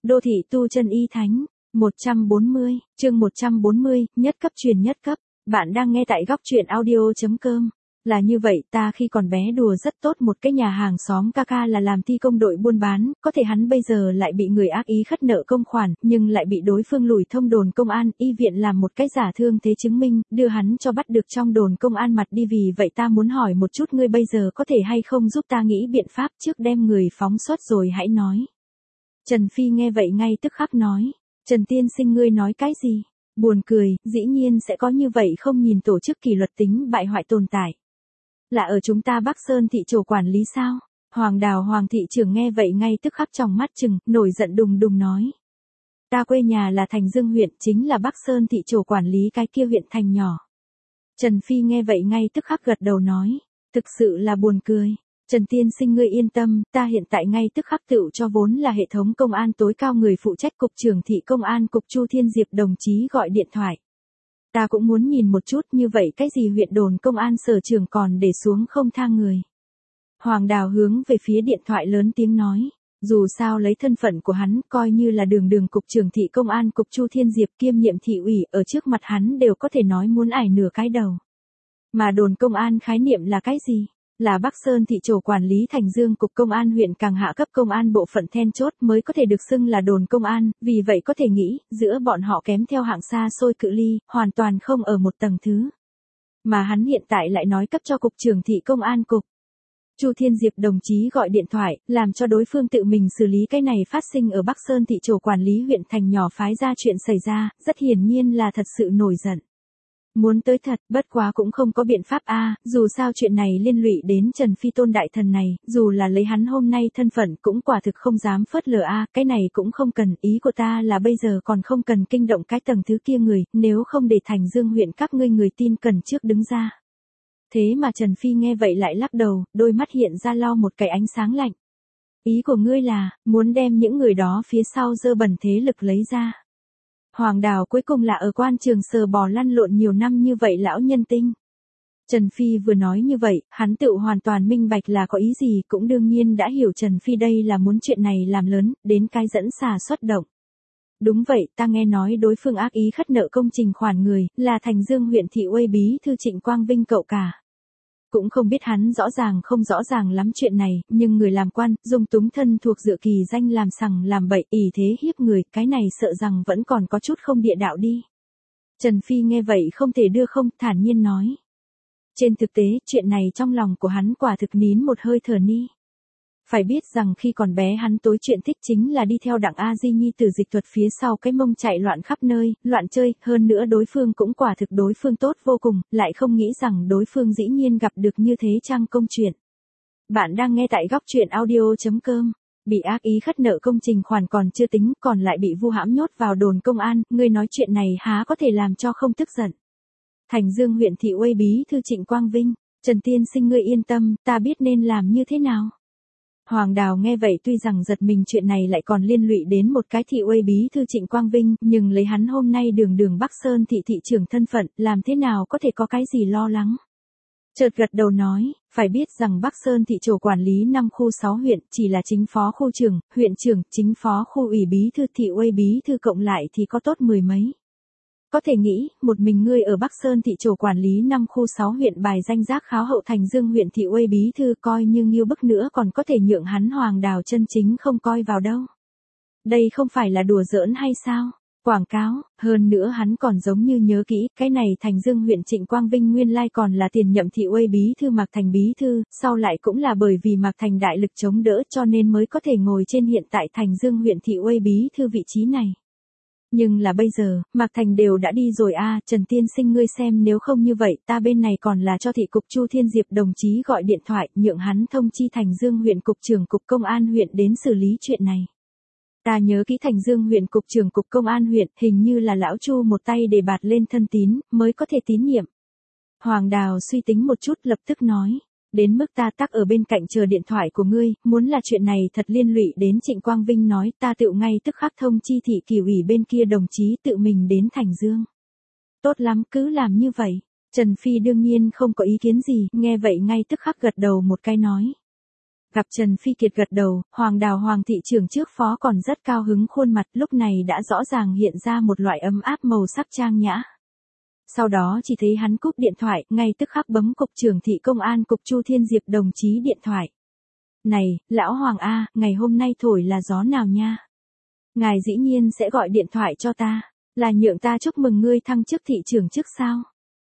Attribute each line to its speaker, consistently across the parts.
Speaker 1: Đô thị tu chân y thánh, 140, chương 140, nhất cấp truyền nhất cấp. Bạn đang nghe tại góc truyện audio.com. Là như vậy, ta khi còn bé đùa rất tốt một cái nhà hàng xóm ca ca là làm thi công đội buôn bán, có thể hắn bây giờ lại bị người ác ý khất nợ công khoản, nhưng lại bị đối phương lủi thông đồn công an, y viện làm một cái giả thương thế chứng minh, đưa hắn cho bắt được trong đồn công an mặt đi. Vì vậy ta muốn hỏi một chút, ngươi bây giờ có thể hay không giúp ta nghĩ biện pháp trước đem người phóng xuất rồi hãy nói. Trần Phi nghe vậy ngay tức khắc nói, Trần tiên sinh ngươi nói cái gì? Buồn cười, dĩ nhiên sẽ có như vậy không nhìn tổ chức kỷ luật tính bại hoại tồn tại. Là ở chúng ta Bắc Sơn thị chỗ quản lý sao? Hoàng Đào Hoàng thị trưởng nghe vậy ngay tức khắc trong mắt trừng, nổi giận đùng đùng nói. Ta quê nhà là Thành Dương huyện, chính là Bắc Sơn thị chỗ quản lý cái kia huyện thành nhỏ. Trần Phi nghe vậy ngay tức khắc gật đầu nói, thực sự là buồn cười. Trần tiên sinh ngươi yên tâm, ta hiện tại ngay tức khắc tựu cho vốn là hệ thống công an tối cao người phụ trách cục trưởng thị công an cục Chu Thiên Diệp đồng chí gọi điện thoại. Ta cũng muốn nhìn một chút như vậy cái gì huyện đồn công an sở trưởng còn để xuống không tha người. Hoàng Đào hướng về phía điện thoại lớn tiếng nói, dù sao lấy thân phận của hắn coi như là đường cục trưởng thị công an cục Chu Thiên Diệp kiêm nhiệm thị ủy ở trước mặt hắn đều có thể nói muốn ải nửa cái đầu. Mà đồn công an khái niệm là cái gì? Là Bắc Sơn thị chỗ quản lý Thành Dương cục công an huyện càng hạ cấp công an bộ phận then chốt mới có thể được xưng là đồn công an, vì vậy có thể nghĩ, giữa bọn họ kém theo hạng xa xôi cự ly, hoàn toàn không ở một tầng thứ. Mà hắn hiện tại lại nói cấp cho cục trưởng thị công an cục. Chu Thiên Diệp đồng chí gọi điện thoại, làm cho đối phương tự mình xử lý cái này phát sinh ở Bắc Sơn thị chỗ quản lý huyện thành nhỏ phái ra chuyện xảy ra, rất hiển nhiên là thật sự nổi giận. Muốn tới thật, bất quá cũng không có biện pháp dù sao chuyện này liên lụy đến Trần Phi tôn đại thần này, dù là lấy hắn hôm nay thân phận cũng quả thực không dám phớt lờ cái này cũng không cần, ý của ta là bây giờ còn không cần kinh động cái tầng thứ kia người, nếu không để Thành Dương huyện các ngươi người tin cần trước đứng ra. Thế mà Trần Phi nghe vậy lại lắc đầu, đôi mắt hiện ra lo một cái ánh sáng lạnh. Ý của ngươi là, muốn đem những người đó phía sau dơ bẩn thế lực lấy ra. Hoàng Đào cuối cùng là ở quan trường sờ bò lăn lộn nhiều năm như vậy lão nhân tinh. Trần Phi vừa nói như vậy, hắn tự hoàn toàn minh bạch là có ý gì, cũng đương nhiên đã hiểu Trần Phi đây là muốn chuyện này làm lớn, đến cái dẫn xà xuất động. Đúng vậy, ta nghe nói đối phương ác ý khất nợ công trình khoản người, là Thành Dương huyện thị uy bí thư Trịnh Quang Vinh cậu cả. Cũng không biết hắn rõ ràng không rõ ràng lắm chuyện này, nhưng người làm quan, dung túng thân thuộc dựa kỳ danh làm sằng làm bậy, ỷ thế hiếp người, cái này sợ rằng vẫn còn có chút không địa đạo đi. Trần Phi nghe vậy không thể đưa không, thản nhiên nói. Trên thực tế, chuyện này trong lòng của hắn quả thực nín một hơi thở ni. Phải biết rằng khi còn bé hắn tối chuyện thích chính là đi theo Đặng A Di Nhi từ dịch thuật phía sau cái mông chạy loạn khắp nơi, loạn chơi, hơn nữa đối phương cũng quả thực đối phương tốt vô cùng, lại không nghĩ rằng đối phương dĩ nhiên gặp được như thế trang công chuyện. Bạn đang nghe tại góc truyện audio.com. Bị ác ý khất nợ công trình khoản còn chưa tính, còn lại bị vu hãm nhốt vào đồn công an, ngươi nói chuyện này há có thể làm cho không tức giận. Thành Dương huyện thị uy bí thư Trịnh Quang Vinh, Trần tiên sinh ngươi yên tâm, ta biết nên làm như thế nào. Hoàng Đào nghe vậy tuy rằng giật mình chuyện này lại còn liên lụy đến một cái thị uy bí thư Trịnh Quang Vinh, nhưng lấy hắn hôm nay đường Bắc Sơn thị thị trưởng thân phận, làm thế nào có thể có cái gì lo lắng. Chợt gật đầu nói, phải biết rằng Bắc Sơn thị chỗ quản lý 5 khu 6 huyện, chỉ là chính phó khu trưởng, huyện trưởng, chính phó khu ủy bí thư thị uy bí thư cộng lại thì có tốt mười mấy. Có thể nghĩ, một mình ngươi ở Bắc Sơn thị chỗ quản lý 5 khu 6 huyện bài danh giác kháo hậu Thành Dương huyện thị uy bí thư coi như nghiêu bức nữa còn có thể nhượng hắn Hoàng Đào chân chính không coi vào đâu. Đây không phải là đùa giỡn hay sao? Quảng cáo, hơn nữa hắn còn giống như nhớ kỹ, cái này Thành Dương huyện Trịnh Quang Vinh nguyên lai còn là tiền nhậm thị uy bí thư Mạc Thành bí thư, sau lại cũng là bởi vì Mạc Thành đại lực chống đỡ cho nên mới có thể ngồi trên hiện tại Thành Dương huyện thị uy bí thư vị trí này. Nhưng là bây giờ, Mạc Thành đều đã đi rồi Trần tiên sinh ngươi xem nếu không như vậy ta bên này còn là cho thị cục Chu Thiên Diệp đồng chí gọi điện thoại nhượng hắn thông chi Thành Dương huyện cục trưởng cục công an huyện đến xử lý chuyện này. Ta nhớ kỹ Thành Dương huyện cục trưởng cục công an huyện hình như là lão Chu một tay để bạt lên thân tín mới có thể tín nhiệm. Hoàng Đào suy tính một chút lập tức nói. Đến mức ta tắc ở bên cạnh chờ điện thoại của ngươi, muốn là chuyện này thật liên lụy đến Trịnh Quang Vinh nói ta tự ngay tức khắc thông chi thị kỷ ủy bên kia đồng chí tự mình đến Thành Dương. Tốt lắm cứ làm như vậy. Trần Phi đương nhiên không có ý kiến gì, nghe vậy ngay tức khắc gật đầu một cái nói. Gặp Trần Phi Kiệt gật đầu, Hoàng Đào Hoàng thị trưởng trước phó còn rất cao hứng, khuôn mặt lúc này đã rõ ràng hiện ra một loại ấm áp màu sắc trang nhã. Sau đó chỉ thấy hắn cúp điện thoại, ngay tức khắc bấm cục trưởng thị công an cục Chu Thiên Diệp đồng chí điện thoại. Này, lão Hoàng A, ngày hôm nay thổi là gió nào nha? Ngài dĩ nhiên sẽ gọi điện thoại cho ta, là nhượng ta chúc mừng ngươi thăng chức thị trưởng chức sao?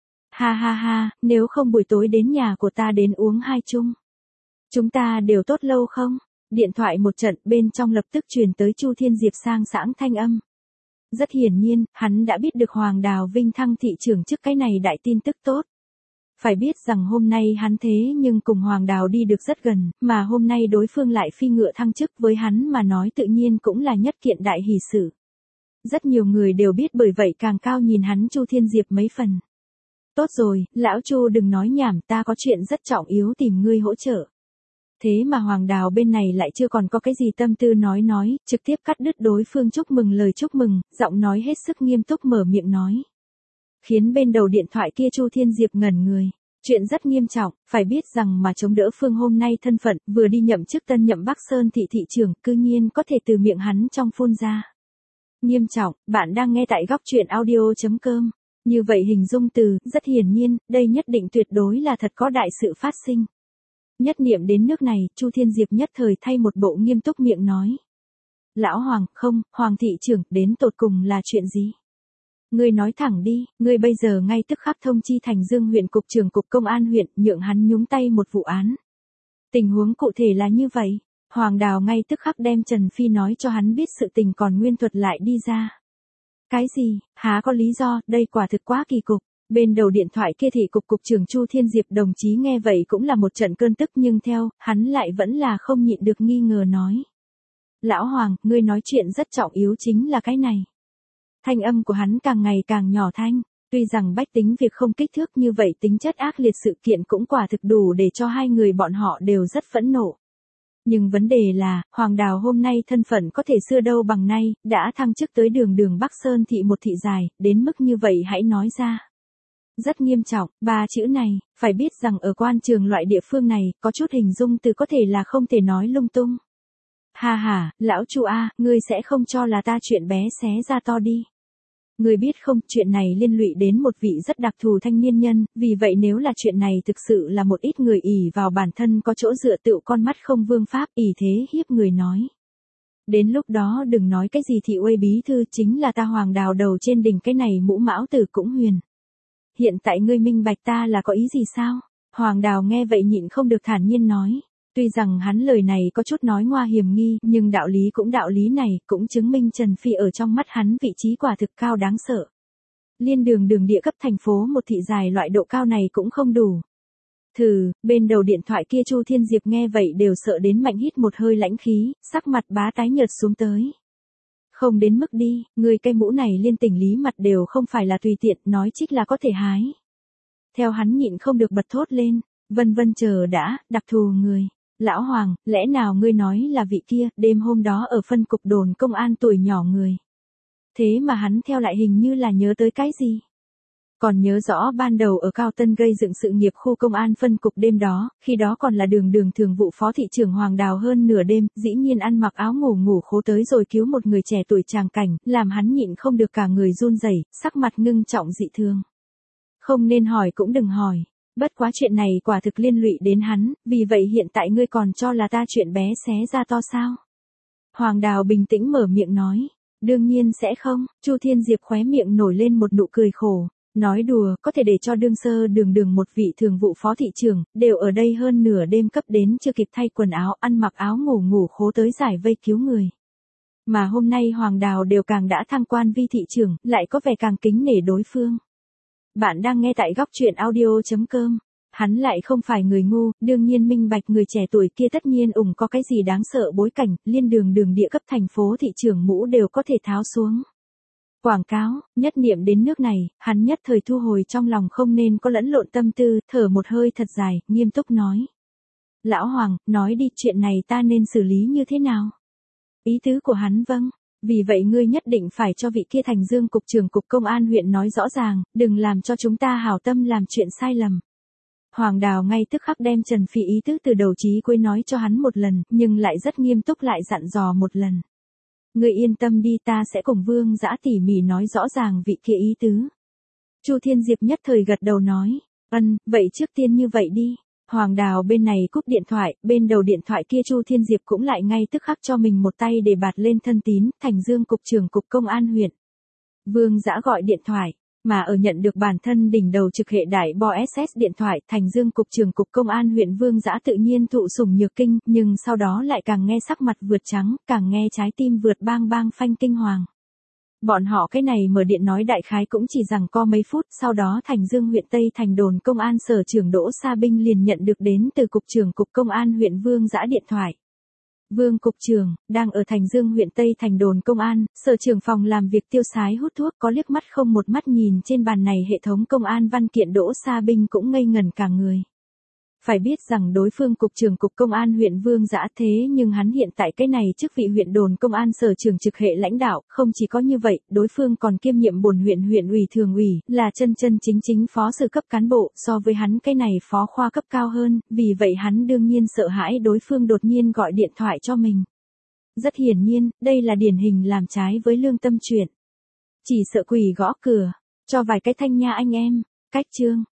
Speaker 1: Ha ha ha, nếu không buổi tối đến nhà của ta đến uống hai chung. Chúng ta đều tốt lâu không? Điện thoại một trận, bên trong lập tức truyền tới Chu Thiên Diệp sang sảng thanh âm. Rất hiển nhiên, hắn đã biết được Hoàng Đào Vinh thăng thị trưởng chức cái này đại tin tức tốt. Phải biết rằng hôm nay hắn thế nhưng cùng Hoàng Đào đi được rất gần, mà hôm nay đối phương lại phi ngựa thăng chức, với hắn mà nói tự nhiên cũng là nhất kiện đại hỷ sự. Rất nhiều người đều biết, bởi vậy càng cao nhìn hắn Chu Thiên Diệp mấy phần. Tốt rồi, lão Chu đừng nói nhảm, ta có chuyện rất trọng yếu tìm ngươi hỗ trợ. Thế mà Hoàng Đào bên này lại chưa còn có cái gì tâm tư nói, trực tiếp cắt đứt đối phương chúc mừng lời chúc mừng, giọng nói hết sức nghiêm túc mở miệng nói. Khiến bên đầu điện thoại kia Chu Thiên Diệp ngẩn người. Chuyện rất nghiêm trọng, phải biết rằng mà chống đỡ phương hôm nay thân phận, vừa đi nhậm chức tân nhậm Bắc Sơn thị thị trưởng, cư nhiên có thể từ miệng hắn trong phun ra. Nghiêm trọng, bạn đang nghe tại góc truyện audio.com. Như vậy hình dung từ, rất hiển nhiên, đây nhất định tuyệt đối là thật có đại sự phát sinh. Nhất niệm đến nước này, Chu Thiên Diệp nhất thời thay một bộ nghiêm túc miệng nói. Lão Hoàng, không, Hoàng thị trưởng, đến tột cùng là chuyện gì? Ngươi nói thẳng đi, ngươi bây giờ ngay tức khắc thông chi Thành Dương huyện cục trưởng cục công an huyện, nhượng hắn nhúng tay một vụ án. Tình huống cụ thể là như vậy, Hoàng Đào ngay tức khắc đem Trần Phi nói cho hắn biết sự tình còn nguyên thuật lại đi ra. Cái gì, há có lý do, đây quả thực quá kỳ cục. Bên đầu điện thoại kia thị cục trưởng Chu Thiên Diệp đồng chí nghe vậy cũng là một trận cơn tức, nhưng theo, hắn lại vẫn là không nhịn được nghi ngờ nói. Lão Hoàng, ngươi nói chuyện rất trọng yếu chính là cái này. Thanh âm của hắn càng ngày càng nhỏ thanh, tuy rằng bách tính việc không kích thước như vậy, tính chất ác liệt sự kiện cũng quả thực đủ để cho hai người bọn họ đều rất phẫn nộ. Nhưng vấn đề là, Hoàng Đào hôm nay thân phận có thể xưa đâu bằng nay, đã thăng chức tới đường Bắc Sơn thị một thị dài, đến mức như vậy hãy nói ra. Rất nghiêm trọng, ba chữ này, phải biết rằng ở quan trường loại địa phương này, có chút hình dung từ có thể là không thể nói lung tung. Ha ha, lão Chu A, ngươi sẽ không cho là ta chuyện bé xé ra to đi. Ngươi biết không, chuyện này liên lụy đến một vị rất đặc thù thanh niên nhân, vì vậy nếu là chuyện này thực sự là một ít người ỷ vào bản thân có chỗ dựa tựu con mắt không vương pháp, ỷ thế hiếp người nói. Đến lúc đó đừng nói cái gì thị uy bí thư, chính là ta Hoàng Đào đầu trên đỉnh cái này mũ mão tử cũng huyền. Hiện tại ngươi minh bạch ta là có ý gì sao? Hoàng Đào nghe vậy nhịn không được thản nhiên nói. Tuy rằng hắn lời này có chút nói ngoa hiểm nghi, nhưng đạo lý này, cũng chứng minh Trần Phi ở trong mắt hắn vị trí quả thực cao đáng sợ. Liên đường địa cấp thành phố một thị dài loại độ cao này cũng không đủ. Bên đầu điện thoại kia Chu Thiên Diệp nghe vậy đều sợ đến mạnh hít một hơi lãnh khí, sắc mặt bá tái nhợt xuống tới. Không đến mức đi, người cây mũ này liên tình lý mặt đều không phải là tùy tiện, nói trích là có thể hái. Theo hắn nhịn không được bật thốt lên, vân chờ đã, đặc thù người. Lão Hoàng, lẽ nào ngươi nói là vị kia, đêm hôm đó ở phân cục đồn công an tuổi nhỏ người. Thế mà hắn theo lại hình như là nhớ tới cái gì. Còn nhớ rõ ban đầu ở Cao Tân gây dựng sự nghiệp khu công an phân cục đêm đó, khi đó còn là đường thường vụ phó thị trưởng Hoàng Đào hơn nửa đêm, dĩ nhiên ăn mặc áo ngủ khố tới rồi cứu một người trẻ tuổi tràng cảnh, làm hắn nhịn không được cả người run rẩy, sắc mặt ngưng trọng dị thường. Không nên hỏi cũng đừng hỏi. Bất quá chuyện này quả thực liên lụy đến hắn, vì vậy hiện tại ngươi còn cho là ta chuyện bé xé ra to sao? Hoàng Đào bình tĩnh mở miệng nói. Đương nhiên sẽ không, Chu Thiên Diệp khóe miệng nổi lên một nụ cười khổ. Nói đùa, có thể để cho đương sơ đường một vị thường vụ phó thị trưởng, đều ở đây hơn nửa đêm cấp đến chưa kịp thay quần áo, ăn mặc áo ngủ khố tới giải vây cứu người. Mà hôm nay Hoàng Đào đều càng đã thăng quan vi thị trưởng, lại có vẻ càng kính nể đối phương. Bạn đang nghe tại góc truyện audio.com. Hắn lại không phải người ngu, đương nhiên minh bạch người trẻ tuổi kia tất nhiên có cái gì đáng sợ bối cảnh, liên đường địa cấp thành phố thị trưởng mũ đều có thể tháo xuống. Quảng cáo, nhất niệm đến nước này, hắn nhất thời thu hồi trong lòng không nên có lẫn lộn tâm tư, thở một hơi thật dài, nghiêm túc nói. Lão Hoàng, nói đi, chuyện này ta nên xử lý như thế nào? Ý tứ của hắn vâng. Vì vậy ngươi nhất định phải cho vị kia Thành Dương cục trưởng cục công an huyện nói rõ ràng, đừng làm cho chúng ta hảo tâm làm chuyện sai lầm. Hoàng Đào ngay tức khắc đem Trần Phi ý tứ từ đầu chí cuối nói cho hắn một lần, nhưng lại rất nghiêm túc lại dặn dò một lần. Ngươi yên tâm đi, ta sẽ cùng Vương Dã tỉ mỉ nói rõ ràng vị kia ý tứ. Chu Thiên Diệp nhất thời gật đầu nói, vậy trước tiên như vậy đi. Hoàng Đào bên này cúp điện thoại, bên đầu điện thoại kia Chu Thiên Diệp cũng lại ngay tức khắc cho mình một tay để bạt lên thân tín, Thành Dương cục trưởng cục công an huyện. Vương Dã gọi điện thoại, mà ở nhận được bản thân đỉnh đầu trực hệ đại boss điện thoại, Thành Dương cục trưởng cục công an huyện Vương Dã tự nhiên thụ sủng nhược kinh, nhưng sau đó lại càng nghe sắc mặt vượt trắng, càng nghe trái tim vượt bang bang phanh kinh hoàng. Bọn họ cái này mở điện nói đại khái cũng chỉ rằng co mấy phút, sau đó Thành Dương huyện Tây Thành đồn công an sở trưởng Đỗ Sa Binh liền nhận được đến từ cục trưởng cục công an huyện Vương Dã điện thoại. Vương cục trưởng, đang ở Thành Dương huyện Tây Thành đồn công an, sở trưởng phòng làm việc tiêu sái hút thuốc có liếc mắt không một mắt nhìn trên bàn này hệ thống công an văn kiện Đỗ Sa Binh cũng ngây ngẩn cả người. Phải biết rằng đối phương cục trưởng cục công an huyện Vương Dã thế nhưng hắn hiện tại cái này chức vị huyện đồn công an sở trưởng trực hệ lãnh đạo, không chỉ có như vậy, đối phương còn kiêm nhiệm bổn huyện ủy thường ủy, là chân chính phó sự cấp cán bộ, so với hắn cái này phó khoa cấp cao hơn, vì vậy hắn đương nhiên sợ hãi đối phương đột nhiên gọi điện thoại cho mình. Rất hiển nhiên, đây là điển hình làm trái với lương tâm chuyện. Chỉ sợ quỷ gõ cửa, cho vài cái thanh nha anh em, cách chương.